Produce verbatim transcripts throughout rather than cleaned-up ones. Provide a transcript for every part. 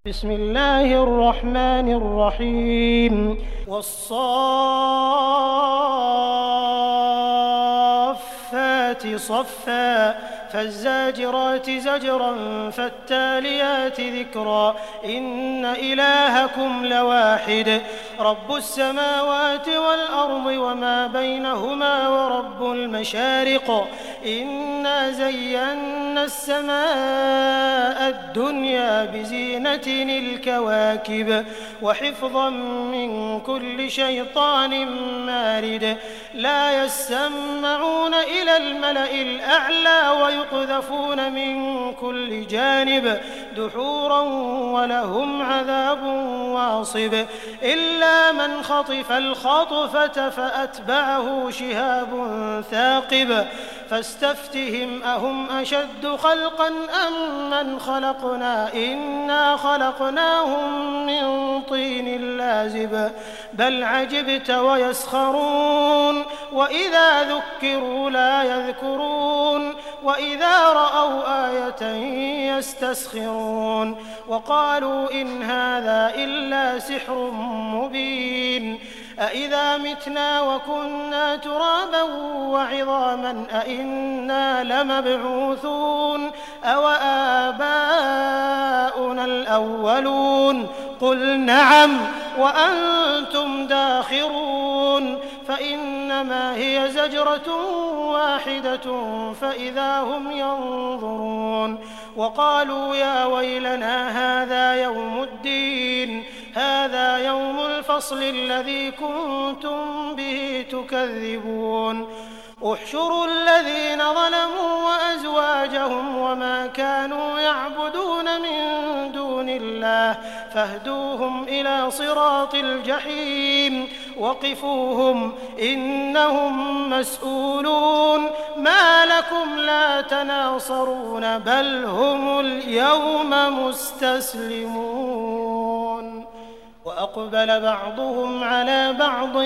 بسم الله الرحمن الرحيم والصافات صفا فالزاجرات زجرا فالتاليات ذكرا إن إلهكم لواحد رب السماوات والأرض وما بينهما ورب المشارق إنا زينا السماء الدنيا بزينة الكواكب وحفظا من كل شيطان مارد لا يسمعون إلى الملأ الأعلى ويقذفون من كل جانب دحورا ولهم عذاب واصب إلا من خطف الخطفة فأتبعه شهاب ثاقب فاستفتهم أهم أشد خلقا أم من خلقنا إنا خلقناهم من طين لازب بل عجبت ويسخرون وإذا ذكروا لا يذكرون وإذا رأوا آية يستسخرون وقالوا إن هذا إلا سحر مبين أإذا متنا وكنا ترابا وعظاما أإنا لمبعوثون أو آباؤنا الأولون قل نعم وأنتم داخرون فإنما هي زجرة واحدة فإذا هم ينظرون وقالوا يا ويلنا هذا يوم الدين هذا يوم الفصل الذي كنتم به تكذبون احشروا الذين ظلموا وأزواجهم وما كانوا يعبدون من دون الله فاهدوهم إلى صراط الجحيم وقفوهم إنهم مسؤولون ما لكم لا تناصرون بل هم اليوم مستسلمون وأقبل بعضهم على بعض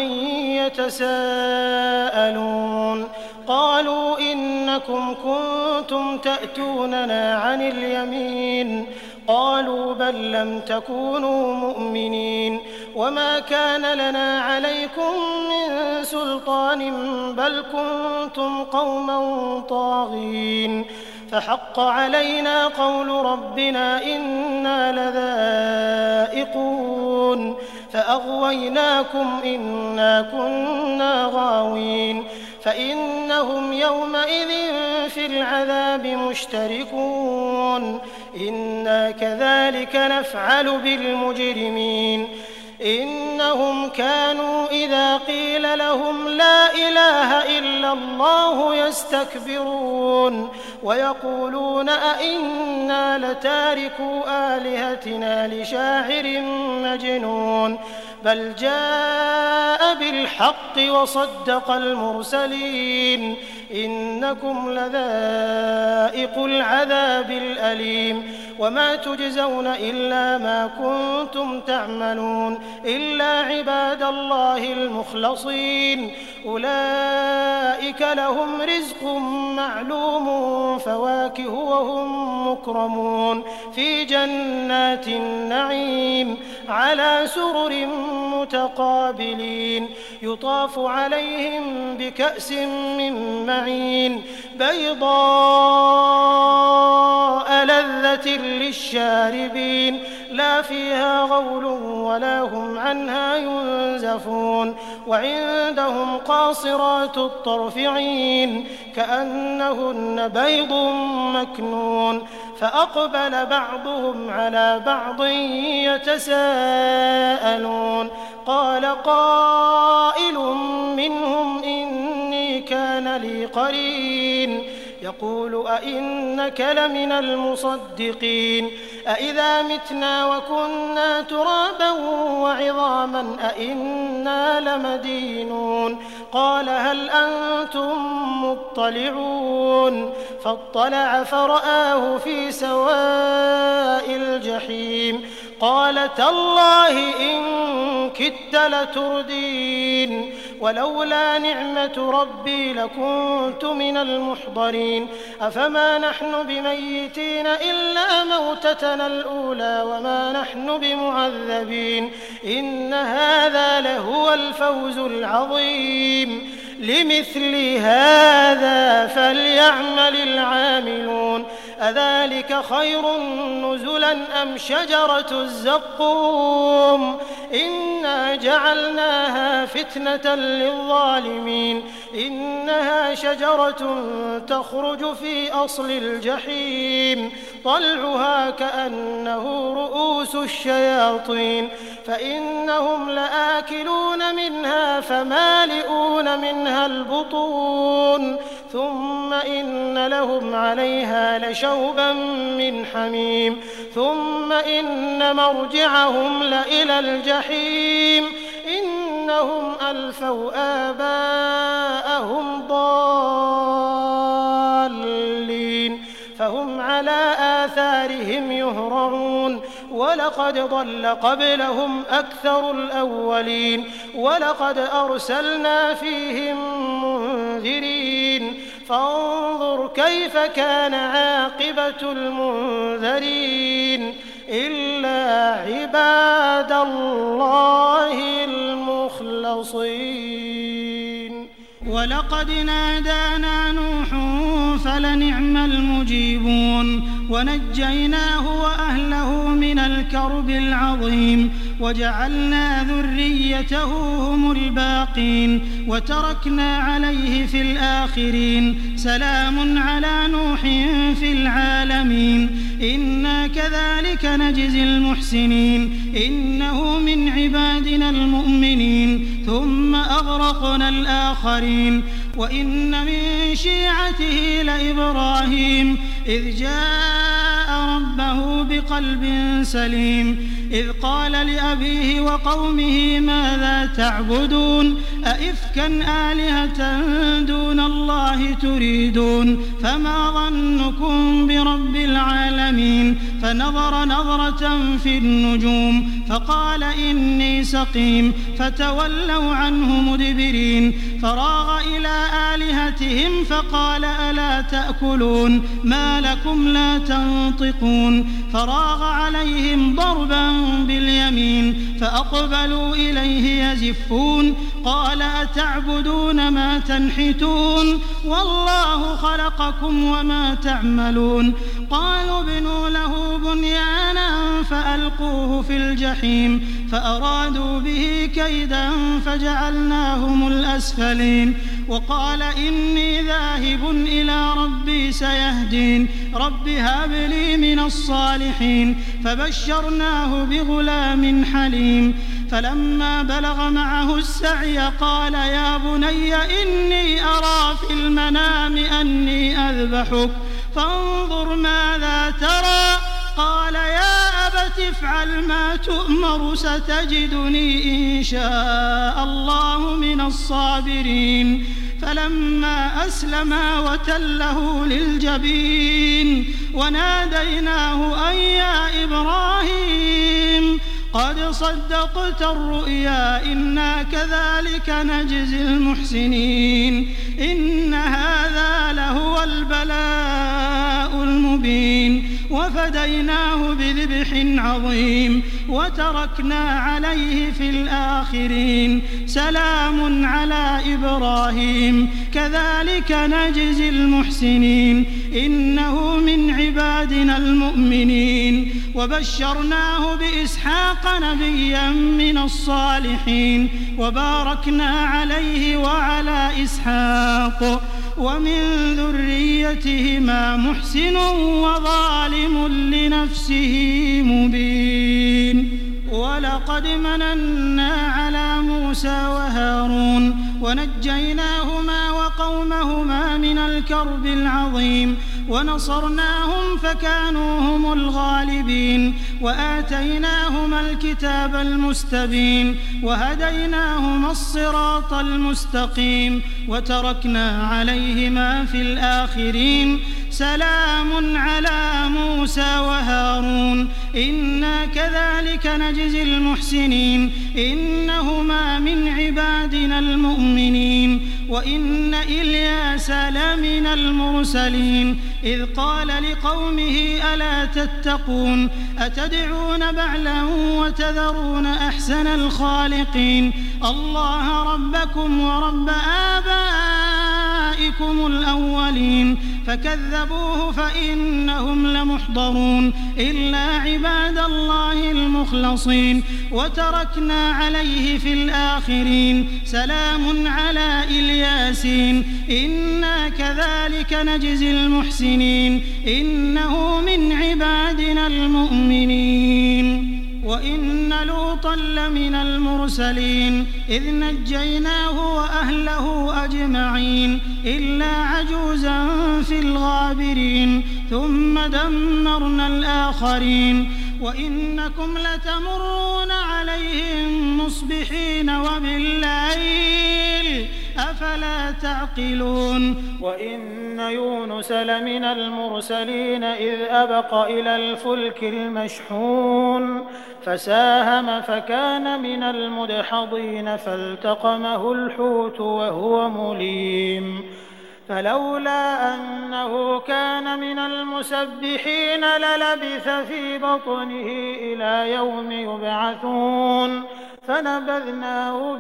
يتساءلون قالوا إنكم كنتم تأتوننا عن اليمين قالوا بل لم تكونوا مؤمنين وما كان لنا عليكم من سلطان بل كنتم قوما طاغين فحق علينا قول ربنا إنا لذائقون فأغويناكم إنا كنا غاوين فإنهم يومئذ في العذاب مشتركون إنا كذلك نفعل بالمجرمين إنهم كانوا إذا قيل لهم لا إله إلا الله يستكبرون ويقولون أئنا لتاركو آلهتنا لشاعر مجنون بل جاء بالحق وصدق المرسلين إنكم لذائق العذاب الأليم وما تجزون إلا ما كنتم تعملون إلا عباد الله المخلصين أولئك لهم رزق معلوم فواكه وهم مكرمون في جنات النعيم على سرر متقابلين يطاف عليهم بكأس من معين بيضاء لذة للشاربين لا فيها غول ولا هم عنها ينزفون وعندهم قاصرات الطرف عين كأنهن بيض مكنون فأقبل بعضهم على بعض يتساءلون قال قائل منهم إني كان لي قرين يقول أئنك لمن المصدقين أئذا متنا وكنا ترابا وعظاما أئنا لمدينون قال هل أنتم مطلعون فاطلع فرآه في سواء الجحيم قال تالله إن كدت لتردين ولولا نعمة ربي لكنت من المحضرين أفما نحن بميتين إلا موتتنا الأولى وما نحن بمعذبين إن هذا لهو الفوز العظيم لمثل هذا فليعمل العاملون أذلك خير نزلا أم شجرة الزقوم إنا جعلناها فتنة للظالمين إنها شجرة تخرج في أصل الجحيم طلعها كأنه رؤوس الشياطين فإنهم لآكلون منها فمالئون منها البطون ثم إن لهم عليها لشوبا من حميم ثم إن مرجعهم لإلى الجحيم إنهم ألفوا آباءهم ضالين فهم على آثارهم يهرعون ولقد ضل قبلهم أكثر الأولين ولقد أرسلنا فيهم منذرين فانظر كيف كان عاقبة المنذرين إلا عباد الله المخلصين ولقد نادانا نوح فلنعم المجيبون ونجيناه وأهله من الكرب العظيم وجعلنا ذريته هم الباقين وتركنا عليه في الآخرين سلام على نوح في العالمين إنا كذلك نجزي المحسنين إنه من عبادنا المؤمنين ثم أغرقنا الآخرين وإن من شيعته لإبراهيم إذ جاء ربه بقلب سليم إذ قال لأبيه وقومه ماذا تعبدون أئفكا آلهة دون الله تريدون فما ظنكم برب العالمين فنظر نظرة في النجوم فقال إني سقيم فتولوا عنه مدبرين فراغ إلى آلهتهم فقال ألا تأكلون ما لكم لا تنطقون فراغ عليهم ضربا باليمين فأقبلوا إليه يزفون قال أتعبدون ما تنحتون والله خلقكم وما تعملون قالوا ابنوا له بنيانا فألقوه في الجحيم فأرادوا به كيدا فجعلناهم الأسفلين وقال إني ذاهب إلى ربي سيهدين رب هب لي من الصالحين فبشرناه بغلام حليم فلما بلغ معه السعي قال يا بني إني أرى في المنام أني أذبحك فانظر ماذا ترى قال يا أبت افعل ما تؤمر ستجدني إن شاء الله من الصابرين فلما أسلما وتله للجبين وناديناه أن يا إبراهيم قد صدقت الرؤيا إنا كذلك نجزي المحسنين إن هذا لهو البلاء المبين وفديناه بذبح عظيم وتركنا عليه في الآخرين سلام على إبراهيم كذلك نجزي المحسنين إنه من عبادنا المؤمنين وبشرناه بإسحاق نبيا من الصالحين وباركنا عليه وعلى إسحاق ومن ذريتهما محسن وظالم لنفسه مبين ولقد مننا على موسى وهارون ونجيناهما وقومهما من الكرب العظيم ونصرناهم فكانوا هم الغالبين وآتيناهما الكتاب المستبين وهديناهما الصراط المستقيم وتركنا عليهما في الآخرين سلام على موسى وهارون إنا كذلك نجزي المحسنين إنهما من عبادنا المؤمنين وإن إلياس لمن المرسلين إذ قال لقومه ألا تتقون أتدعون بعلا وتذرون أحسن الخالقين الله ربكم ورب آبائكم الأولين فكذبوه فإنهم لمحضرون إلا عباد الله المخلصين وتركنا عليه في الآخرين سلام على إلياسين إنا كذلك نجزي المحسنين إنه من عبادنا المؤمنين وإن لوطا لمن المرسلين إذ نجيناه وأهله أجمعين إلا عجوزا في الغابرين ثم دمرنا الآخرين وإنكم لتمرون عليهم مصبحين وبالليل أفلا تعقلون وإن يونس لمن المرسلين إذ أبق إلى الفلك المشحون فساهم فكان من المدحضين فالتقمه الحوت وهو مليم فلولا أنه كان من المسبحين للبث في بطنه إلى يوم يبعثون فنبذناه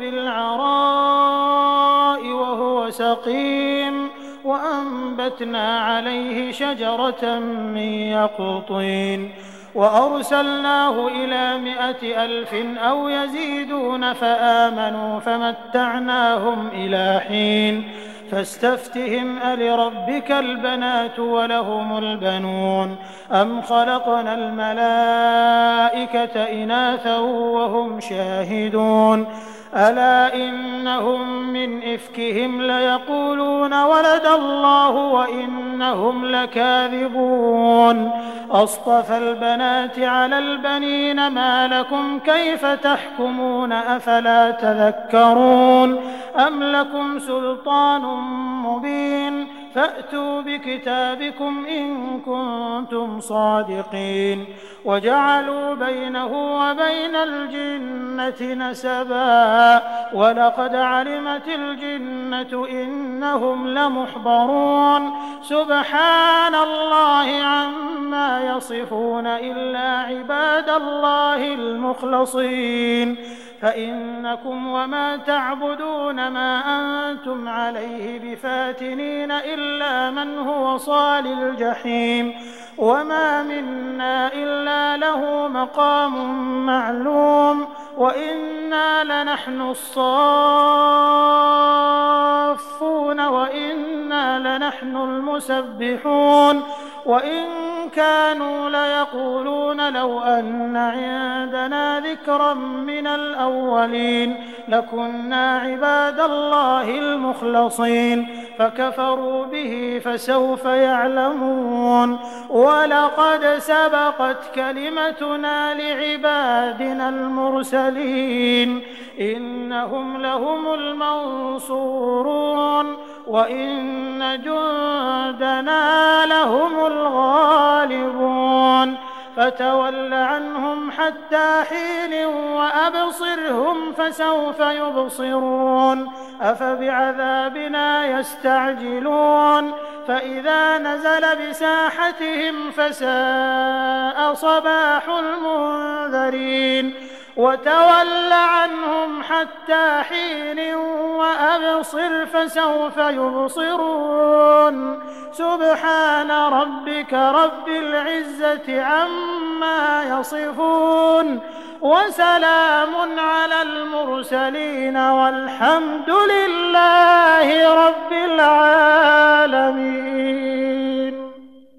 بالعراء وهو سقيم وأنبتنا عليه شجرة من يقطين وأرسلناه إلى مائة ألف أو يزيدون فآمنوا فمتعناهم إلى حين فاستفتهم ألربك البنات ولهم البنون أم خلقنا الملائكة إناثا وهم شاهدون ألا إنهم من إفكهم ليقولون ولد الله وإنهم لكاذبون أصطفى البنات على البنين ما لكم كيف تحكمون أفلا تذكرون أم لكم سلطان مبين فأتوا بكتابكم إن كنتم صادقين وجعلوا بينه وبين الجنة نسبا ولقد علمت الجنة إنهم لمحضرون سبحان الله عما يصفون إلا عباد الله المخلصين فإنكم وما تعبدون ما أنتم عليه بفاتنين إلا من هو صال الجحيم وما منا إلا له مقام معلوم وإنا لنحن الصافون وإنا لنحن المسبحون وإن كانوا ليقولون لو أن عندنا ذكرا من الأولين لكنا عباد الله المخلصين فكفروا به فسوف يعلمون ولقد سبقت كلمتنا لعبادنا المرسلين إنهم لهم المنصورون وإن جندنا لهم الغالبون فتول عنهم حتى حين وأبصرهم فسوف يبصرون أفبعذابنا يستعجلون فإذا نزل بساحتهم فساء صباح المنذرين وتول عنهم حتى حين وأبصر فسوف يبصرون سبحان ربك رب العزة عما يصفون وسلام على المرسلين والحمد لله رب العالمين.